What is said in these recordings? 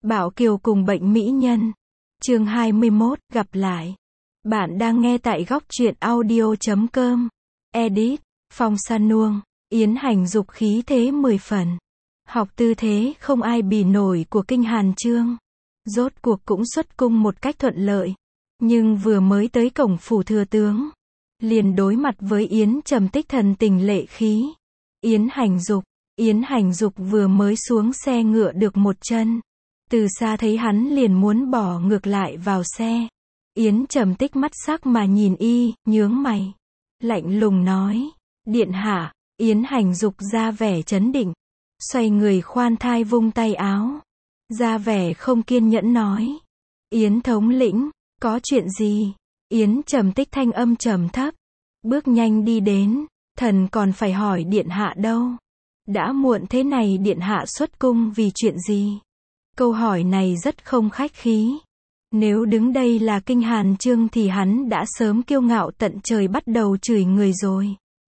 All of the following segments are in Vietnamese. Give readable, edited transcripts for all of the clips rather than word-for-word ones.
Bảo Kiều cùng bệnh mỹ nhân. Chương 21, gặp lại. Bạn đang nghe tại góc truyện audio.com. Edit, Phong San Nuông. Yến Hành Dục khí thế 10 phần. Học tư thế không ai bì nổi của Kinh Hàn Chương. Rốt cuộc cũng xuất cung một cách thuận lợi. Nhưng vừa mới tới cổng phủ thừa tướng, liền đối mặt với Yến Trầm Tích thần tình lệ khí. Yến Hành Dục vừa mới xuống xe ngựa được một chân. Từ xa thấy hắn liền muốn bỏ ngược lại vào xe. Yến Trầm Tích mắt sắc mà nhìn y, nhướng mày. Lạnh lùng nói, điện hạ. Yến Hành Dục ra vẻ trấn định. Xoay người khoan thai vung tay áo. Ra vẻ không kiên nhẫn nói. Yến thống lĩnh, có chuyện gì? Yến Trầm Tích thanh âm trầm thấp. Bước nhanh đi đến, thần còn phải hỏi điện hạ đâu. Đã muộn thế này điện hạ xuất cung vì chuyện gì? Câu hỏi này rất không khách khí. Nếu đứng đây là Kinh Hàn Chương thì hắn đã sớm kiêu ngạo tận trời bắt đầu chửi người rồi.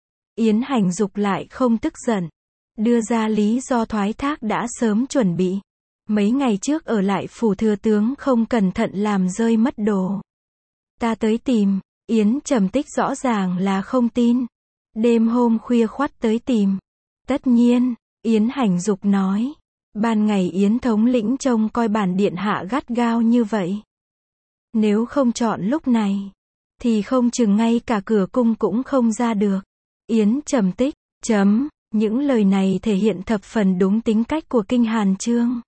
Yến Hành Dục lại không tức giận. Đưa ra lý do thoái thác đã sớm chuẩn bị. Mấy ngày trước ở lại phủ thừa tướng không cẩn thận làm rơi mất đồ. Ta tới tìm. Yến Trầm Tích rõ ràng là không tin. Đêm hôm khuya khoắt tới tìm. Tất nhiên, Yến Hành Dục nói. Ban ngày Yến thống lĩnh trông coi bản điện hạ gắt gao như vậy. Nếu không chọn lúc này, thì không chừng ngay cả cửa cung cũng không ra được. Yến Trầm Tích, những lời này thể hiện thập phần đúng tính cách của Kinh Hàn Chương.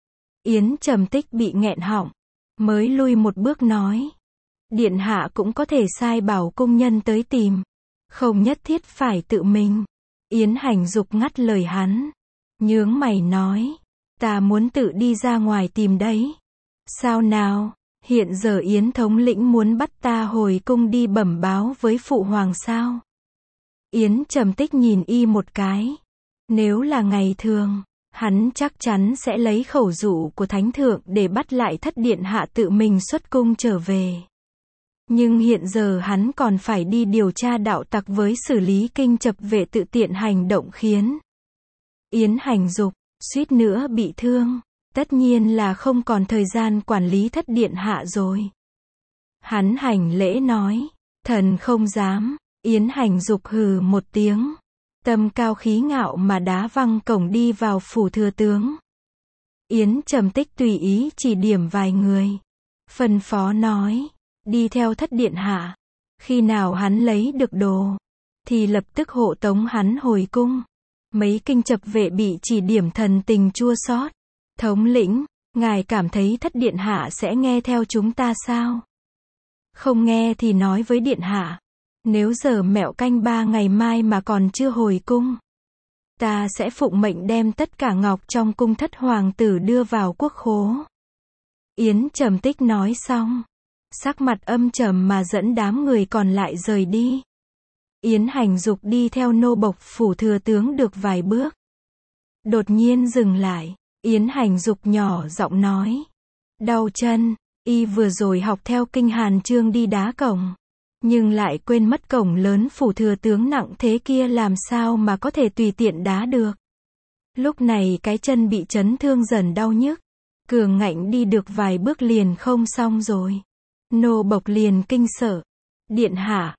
Yến Trầm Tích bị nghẹn họng, mới lui một bước nói. Điện hạ cũng có thể sai bảo cung nhân tới tìm. Không nhất thiết phải tự mình. Yến Hành Dục ngắt lời hắn. Nhướng mày nói. Ta muốn tự đi ra ngoài tìm đấy. Sao nào? Hiện giờ Yến thống lĩnh muốn bắt ta hồi cung đi bẩm báo với phụ hoàng sao? Yến Trầm Tích nhìn y một cái. Nếu là ngày thường, hắn chắc chắn sẽ lấy khẩu dụ của thánh thượng để bắt lại thất điện hạ tự mình xuất cung trở về. Nhưng hiện giờ hắn còn phải đi điều tra đạo tặc với xử lý kinh chập vệ tự tiện hành động khiến Yến Hành Dục suýt nữa bị thương. Tất nhiên là không còn thời gian quản lý thất điện hạ rồi. Hắn hành lễ nói. Thần không dám. Yến Hành Dục hừ một tiếng. Tâm cao khí ngạo mà đá văng cổng đi vào phủ thừa tướng. Yến Trầm Tích tùy ý chỉ điểm vài người. Phân phó nói. Đi theo thất điện hạ. Khi nào hắn lấy được đồ, thì lập tức hộ tống hắn hồi cung. Mấy kinh chập vệ bị chỉ điểm thần tình chua xót. Thống lĩnh, ngài cảm thấy thất điện hạ sẽ nghe theo chúng ta sao? Không nghe thì nói với điện hạ. Nếu giờ mẹo canh 3 ngày mai mà còn chưa hồi cung, ta sẽ phụng mệnh đem tất cả ngọc trong cung thất hoàng tử đưa vào quốc khố. Yến Trầm Tích nói xong, sắc mặt âm trầm mà dẫn đám người còn lại rời đi. Yến Hành Dục đi theo nô bộc phủ thừa tướng được vài bước. Đột nhiên dừng lại. Yến Hành Dục nhỏ giọng nói. Đau chân. Y vừa rồi học theo Kinh Hàn Chương đi đá cổng. Nhưng lại quên mất cổng lớn phủ thừa tướng nặng thế kia làm sao mà có thể tùy tiện đá được. Lúc này cái chân bị chấn thương dần đau nhức. Cường ngạnh đi được vài bước liền không xong rồi. Nô bộc liền kinh sợ. Điện hạ,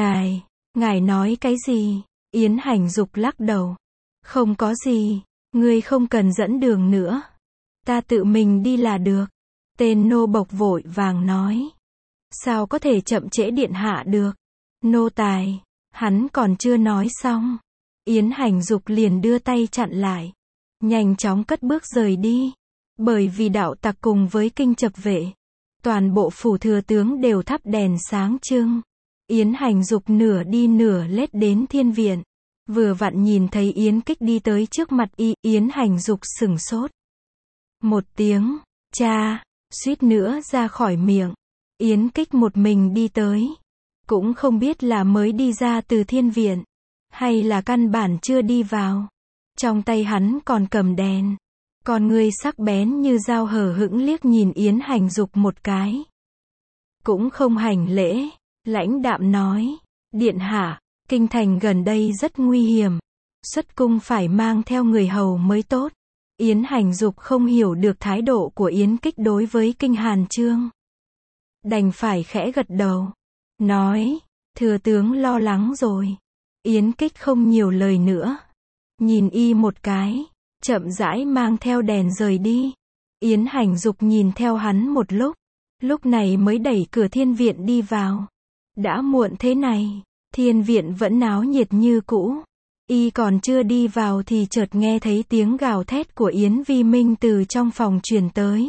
ngài nói cái gì? Yến Hành Dục lắc đầu. Không có gì, ngươi không cần dẫn đường nữa. Ta tự mình đi là được. Tên nô bộc vội vàng nói. Sao có thể chậm trễ điện hạ được? Nô tài, hắn còn chưa nói xong. Yến Hành Dục liền đưa tay chặn lại. Nhanh chóng cất bước rời đi. Bởi vì đạo tặc cùng với kinh chập vệ, toàn bộ phủ thừa tướng đều thắp đèn sáng trưng. Yến Hành Dục nửa đi nửa lết đến thiên viện. Vừa vặn nhìn thấy Yến Kích đi tới trước mặt y. Yến Hành Dục sửng sốt. Một tiếng, cha, suýt nữa ra khỏi miệng. Yến Kích một mình đi tới. Cũng không biết là mới đi ra từ thiên viện, hay là căn bản chưa đi vào. Trong tay hắn còn cầm đèn. Con ngươi sắc bén như dao hờ hững liếc nhìn Yến Hành Dục một cái. Cũng không hành lễ, lãnh đạm nói. Điện hạ, kinh thành gần đây rất nguy hiểm. Xuất cung phải mang theo người hầu mới tốt. Yến Hành Dục không hiểu được thái độ của Yến Kích đối với Kinh Hàn Chương. Đành phải khẽ gật đầu. Nói, thừa tướng lo lắng rồi. Yến Kích không nhiều lời nữa. Nhìn y một cái, chậm rãi mang theo đèn rời đi. Yến Hành Dục nhìn theo hắn một lúc này mới đẩy cửa thiên viện đi vào. Đã muộn thế này, thiên viện vẫn náo nhiệt như cũ. Y còn chưa đi vào thì chợt nghe thấy tiếng gào thét của Yến Vi Minh từ trong phòng truyền tới.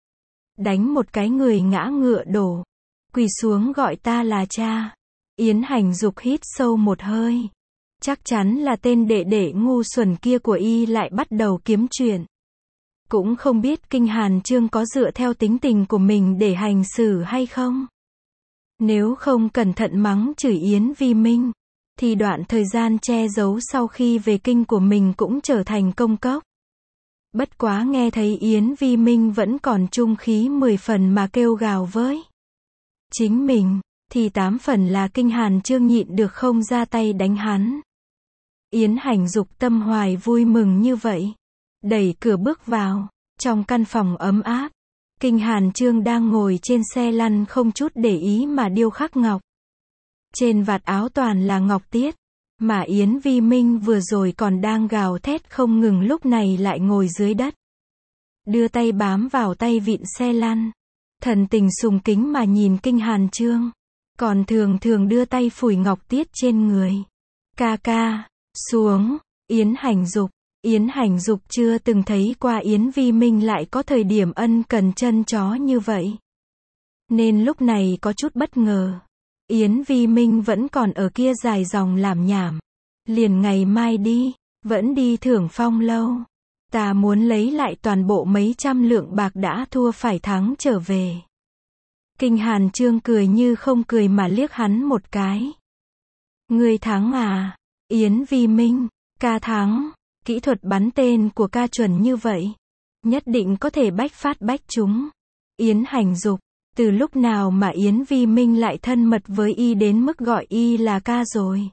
Đánh một cái người ngã ngựa đổ. Quỳ xuống gọi ta là cha. Yến Hành Dục hít sâu một hơi. Chắc chắn là tên đệ đệ ngu xuẩn kia của y lại bắt đầu kiếm chuyện. Cũng không biết Kinh Hàn Chương có dựa theo tính tình của mình để hành xử hay không. Nếu không cẩn thận mắng chửi Yến Vi Minh, thì đoạn thời gian che giấu sau khi về kinh của mình cũng trở thành công cốc. Bất quá nghe thấy Yến Vi Minh vẫn còn trung khí 10 phần mà kêu gào với chính mình, thì 8 phần là Kinh Hàn Chương nhịn được không ra tay đánh hắn. Yến Hành Dục tâm hoài vui mừng như vậy. Đẩy cửa bước vào, trong căn phòng ấm áp. Kinh Hàn Chương đang ngồi trên xe lăn không chút để ý mà điêu khắc ngọc. Trên vạt áo toàn là ngọc tiết. Mà Yến Vi Minh vừa rồi còn đang gào thét không ngừng lúc này lại ngồi dưới đất. Đưa tay bám vào tay vịn xe lăn. Thần tình sùng kính mà nhìn Kinh Hàn Chương. Còn thường đưa tay phủi ngọc tiết trên người. Ca ca, xuống, Yến Hành Dục. Yến Hành Dục chưa từng thấy qua Yến Vi Minh lại có thời điểm ân cần chân chó như vậy. Nên lúc này có chút bất ngờ. Yến Vi Minh vẫn còn ở kia dài dòng làm nhảm. Liền ngày mai đi, vẫn đi Thưởng Phong lâu. Ta muốn lấy lại toàn bộ mấy trăm lượng bạc đã thua phải thắng trở về. Kinh Hàn Chương cười như không cười mà liếc hắn một cái. Ngươi thắng à? Yến Vi Minh, ca thắng. Kỹ thuật bắn tên của ca chuẩn như vậy. Nhất định có thể bách phát bách trúng. Yến Hành Dục, từ lúc nào mà Yến Vi Minh lại thân mật với y đến mức gọi y là ca rồi?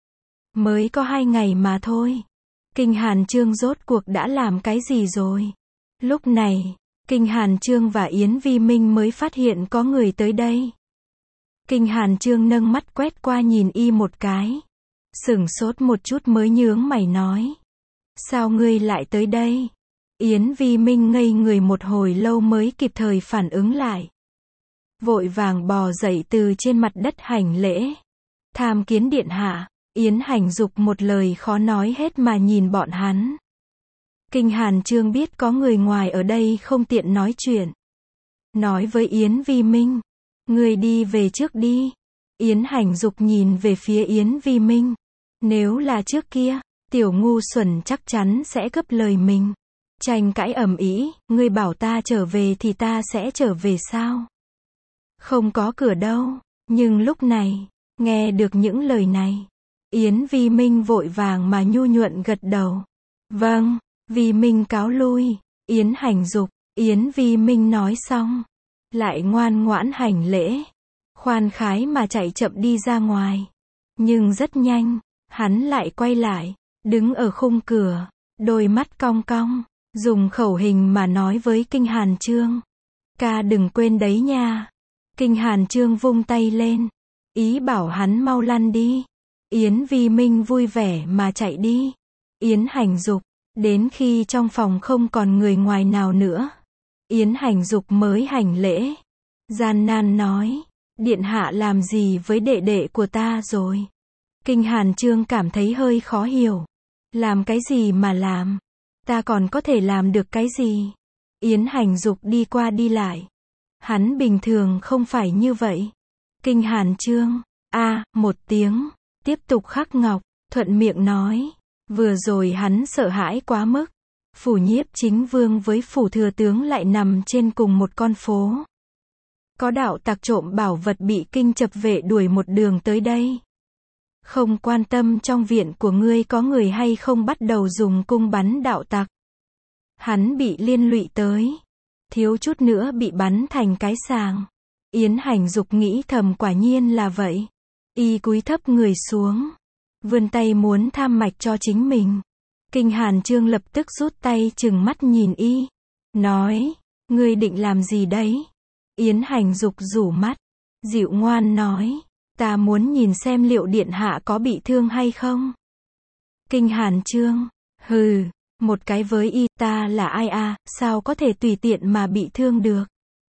Mới có 2 ngày mà thôi. Kinh Hàn Chương rốt cuộc đã làm cái gì rồi? Lúc này, Kinh Hàn Chương và Yến Vi Minh mới phát hiện có người tới đây. Kinh Hàn Chương nâng mắt quét qua nhìn y một cái. Sửng sốt một chút mới nhướng mày nói. Sao ngươi lại tới đây? Yến Vi Minh ngây người một hồi lâu mới kịp thời phản ứng lại. Vội vàng bò dậy từ trên mặt đất hành lễ. Tham kiến điện hạ. Yến Hành Dục một lời khó nói hết mà nhìn bọn hắn. Kinh Hàn Chương biết có người ngoài ở đây không tiện nói chuyện. Nói với Yến Vi Minh. Ngươi đi về trước đi. Yến Hành Dục nhìn về phía Yến Vi Minh. Nếu là trước kia, tiểu ngu xuẩn chắc chắn sẽ gấp lời mình. Tranh cãi ầm ĩ, ngươi bảo ta trở về thì ta sẽ trở về sao? Không có cửa đâu. Nhưng lúc này, nghe được những lời này, Yến Vi Minh vội vàng mà nhu nhuận gật đầu. Vâng, Vi Minh cáo lui. Yến Hành Dục. Yến Vi Minh nói xong, lại ngoan ngoãn hành lễ. Khoan khái mà chạy chậm đi ra ngoài. Nhưng rất nhanh, hắn lại quay lại. Đứng ở khung cửa, đôi mắt cong cong, dùng khẩu hình mà nói với Kinh Hàn Chương. Ca đừng quên đấy nha. Kinh Hàn Chương vung tay lên, ý bảo hắn mau lăn đi. Yến Vi Minh vui vẻ mà chạy đi. Yến Hành Dục, đến khi trong phòng không còn người ngoài nào nữa, Yến Hành Dục mới hành lễ. Gian nan nói, điện hạ làm gì với đệ đệ của ta rồi? Kinh Hàn Chương cảm thấy hơi khó hiểu. Làm cái gì mà làm? Ta còn có thể làm được cái gì? Yến Hành Dục đi qua đi lại. Hắn bình thường không phải như vậy. Kinh Hàn Chương, một tiếng, tiếp tục khắc ngọc, thuận miệng nói. Vừa rồi hắn sợ hãi quá mức. Phủ Nhiếp Chính Vương với phủ thừa tướng lại nằm trên cùng một con phố. Có đạo tặc trộm bảo vật bị Kinh Chập vệ đuổi một đường tới đây. Không quan tâm trong viện của ngươi có người hay không bắt đầu dùng cung bắn đạo tặc. Hắn bị liên lụy tới. Thiếu chút nữa bị bắn thành cái sàng. Yến Hành Dục nghĩ thầm quả nhiên là vậy. Y cúi thấp người xuống. Vươn tay muốn tham mạch cho chính mình. Kinh Hàn Chương lập tức rút tay trừng mắt nhìn y. Nói, ngươi định làm gì đấy? Yến Hành Dục rủ mắt. Dịu ngoan nói, ta muốn nhìn xem liệu điện hạ có bị thương hay không. Kinh Hàn Chương, hừ, một cái với y, ta là ai à, sao có thể tùy tiện mà bị thương được.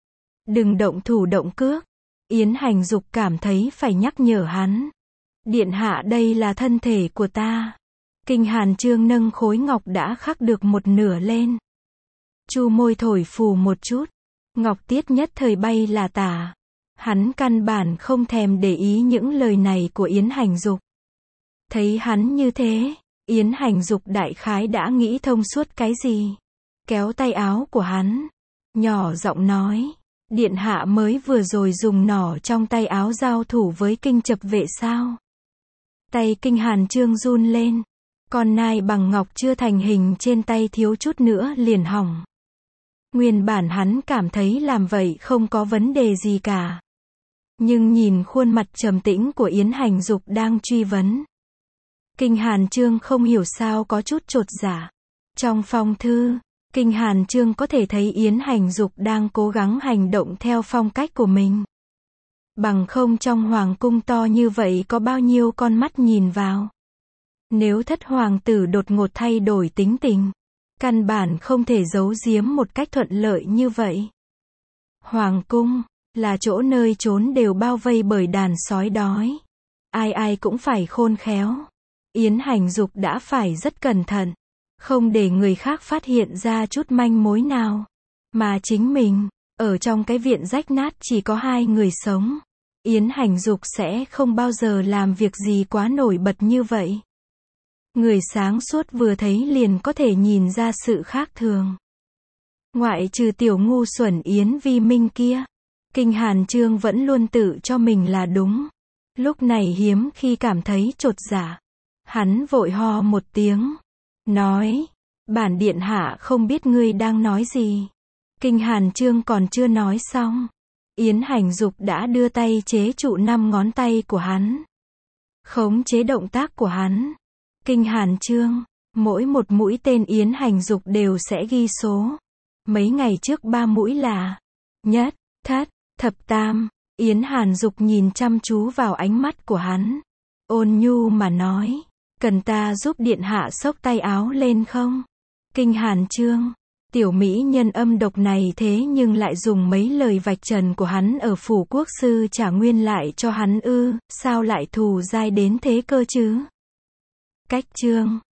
Đừng động thủ động cước. Yến Hành Dục cảm thấy phải nhắc nhở hắn. Điện hạ đây là thân thể của ta. Kinh Hàn Chương nâng khối ngọc đã khắc được một nửa lên. Chu môi thổi phù một chút. Ngọc tiết nhất thời bay là tả. Hắn căn bản không thèm để ý những lời này của Yến Hành Dục. Thấy hắn như thế, Yến Hành Dục đại khái đã nghĩ thông suốt cái gì. Kéo tay áo của hắn. Nhỏ giọng nói. Điện hạ mới vừa rồi dùng nỏ trong tay áo giao thủ với Kinh Chập Vệ sao? Tay Kinh Hàn Chương run lên. Con nai bằng ngọc chưa thành hình trên tay thiếu chút nữa liền hỏng. Nguyên bản hắn cảm thấy làm vậy không có vấn đề gì cả. Nhưng nhìn khuôn mặt trầm tĩnh của Yến Hành Dục đang truy vấn. Kinh Hàn Chương không hiểu sao có chút chột dạ. Trong phong thư, Kinh Hàn Chương có thể thấy Yến Hành Dục đang cố gắng hành động theo phong cách của mình. Bằng không trong hoàng cung to như vậy có bao nhiêu con mắt nhìn vào. Nếu thất hoàng tử đột ngột thay đổi tính tình, căn bản không thể giấu giếm một cách thuận lợi như vậy. Hoàng cung là chỗ nơi trốn đều bao vây bởi đàn sói đói. Ai ai cũng phải khôn khéo. Yến Hành Dục đã phải rất cẩn thận, không để người khác phát hiện ra chút manh mối nào. Mà chính mình, ở trong cái viện rách nát chỉ có 2 người sống. Yến Hành Dục sẽ không bao giờ làm việc gì quá nổi bật như vậy. Người sáng suốt vừa thấy liền có thể nhìn ra sự khác thường. Ngoại trừ tiểu ngu xuẩn Yến Vi Minh kia, Kinh Hàn Chương vẫn luôn tự cho mình là đúng. Lúc này hiếm khi cảm thấy chột dạ. Hắn vội ho một tiếng. Nói, bản điện hạ không biết ngươi đang nói gì. Kinh Hàn Chương còn chưa nói xong. Yến Hành Dục đã đưa tay chế trụ 5 ngón tay của hắn. Khống chế động tác của hắn. Kinh Hàn Chương, mỗi một mũi tên Yến Hành Dục đều sẽ ghi số. Mấy ngày trước 3 mũi là nhất, thất, thập tam. Yến Hàn Dục nhìn chăm chú vào ánh mắt của hắn. Ôn nhu mà nói, cần ta giúp điện hạ xốc tay áo lên không? Kinh Hàn Chương, tiểu mỹ nhân âm độc này thế nhưng lại dùng mấy lời vạch trần của hắn ở phủ quốc sư trả nguyên lại cho hắn ư, sao lại thù dai đến thế cơ chứ? Cách chương